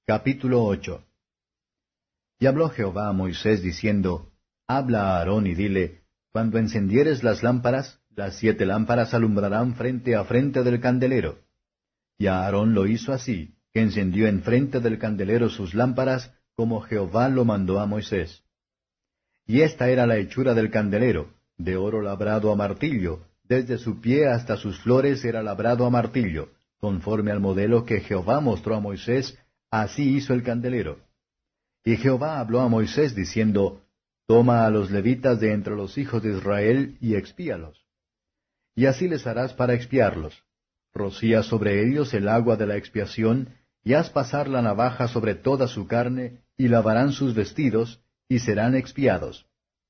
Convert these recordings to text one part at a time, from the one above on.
Capítulo 8. Y habló Jehová a Moisés diciendo, Habla a Aarón y dile, Cuando encendieres las lámparas, las 7 lámparas alumbrarán frente a frente del candelero. Y Aarón lo hizo así, que encendió en frente del candelero sus lámparas, como Jehová lo mandó a Moisés. Y esta era la hechura del candelero, de oro labrado a martillo, desde su pie hasta sus flores era labrado a martillo, conforme al modelo que Jehová mostró a Moisés, así hizo el candelero. Y Jehová habló a Moisés diciendo, Toma a los levitas de entre los hijos de Israel y expíalos. Y así les harás para expiarlos. Rocía sobre ellos el agua de la expiación, y haz pasar la navaja sobre toda su carne, y lavarán sus vestidos, y serán expiados.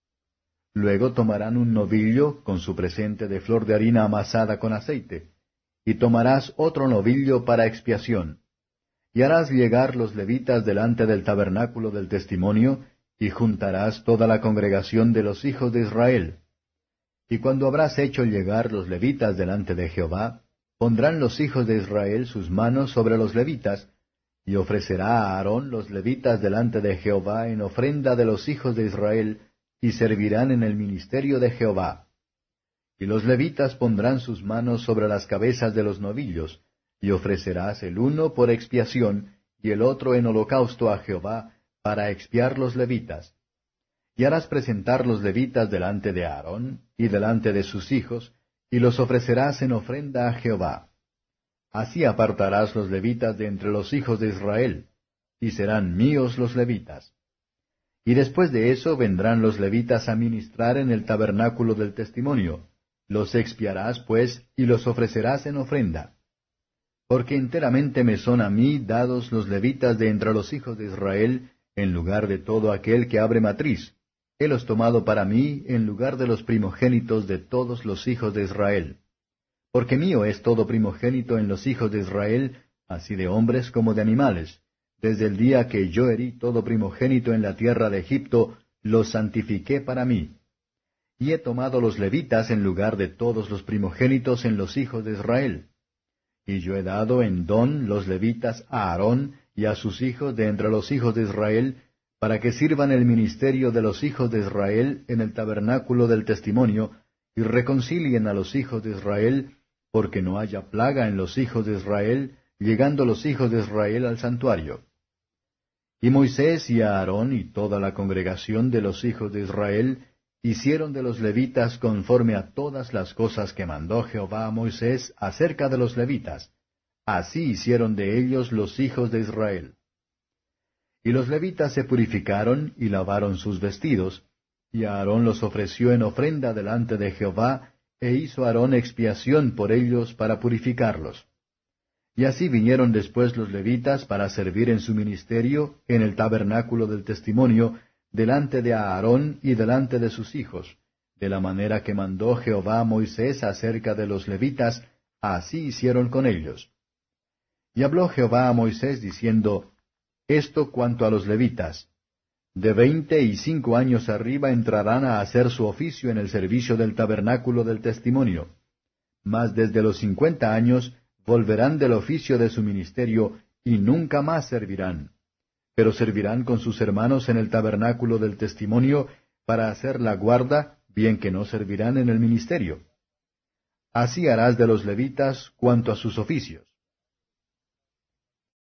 Luego tomarán un novillo con su presente de flor de harina amasada con aceite, y tomarás otro novillo para expiación. Y harás llegar los levitas delante del tabernáculo del testimonio, y juntarás toda la congregación de los hijos de Israel. Y cuando habrás hecho llegar los levitas delante de Jehová, pondrán los hijos de Israel sus manos sobre los levitas, y ofrecerá a Aarón los levitas delante de Jehová en ofrenda de los hijos de Israel, y servirán en el ministerio de Jehová. Y los levitas pondrán sus manos sobre las cabezas de los novillos, y ofrecerás el uno por expiación, y el otro en holocausto a Jehová, para expiar los levitas. Y harás presentar los levitas delante de Aarón, y delante de sus hijos, y los ofrecerás en ofrenda a Jehová. Así apartarás los levitas de entre los hijos de Israel, y serán míos los levitas. Y después de eso vendrán los levitas a ministrar en el tabernáculo del testimonio. Los expiarás, pues, y los ofrecerás en ofrenda. Porque enteramente me son a mí dados los levitas de entre los hijos de Israel, en lugar de todo aquel que abre matriz. Helos tomado para mí en lugar de los primogénitos de todos los hijos de Israel. Porque mío es todo primogénito en los hijos de Israel, así de hombres como de animales. Desde el día que yo herí todo primogénito en la tierra de Egipto, los santifiqué para mí. Y he tomado los levitas en lugar de todos los primogénitos en los hijos de Israel. Y yo he dado en don los levitas a Aarón y a sus hijos de entre los hijos de Israel, para que sirvan el ministerio de los hijos de Israel en el tabernáculo del testimonio, y reconcilien a los hijos de Israel, porque no haya plaga en los hijos de Israel, llegando los hijos de Israel al santuario. Y Moisés y Aarón y toda la congregación de los hijos de Israel hicieron de los levitas conforme a todas las cosas que mandó Jehová a Moisés acerca de los levitas. Así hicieron de ellos los hijos de Israel. Y los levitas se purificaron y lavaron sus vestidos, y Aarón los ofreció en ofrenda delante de Jehová, e hizo Aarón expiación por ellos para purificarlos. Y así vinieron después los levitas para servir en su ministerio en el tabernáculo del testimonio, delante de Aarón y delante de sus hijos, de la manera que mandó Jehová a Moisés acerca de los levitas, así hicieron con ellos. Y habló Jehová a Moisés diciendo, Esto cuanto a los levitas, de 25 años arriba entrarán a hacer su oficio en el servicio del tabernáculo del testimonio, mas desde los 50 años volverán del oficio de su ministerio y nunca más servirán, pero servirán con sus hermanos en el tabernáculo del testimonio para hacer la guarda, bien que no servirán en el ministerio. Así harás de los levitas cuanto a sus oficios.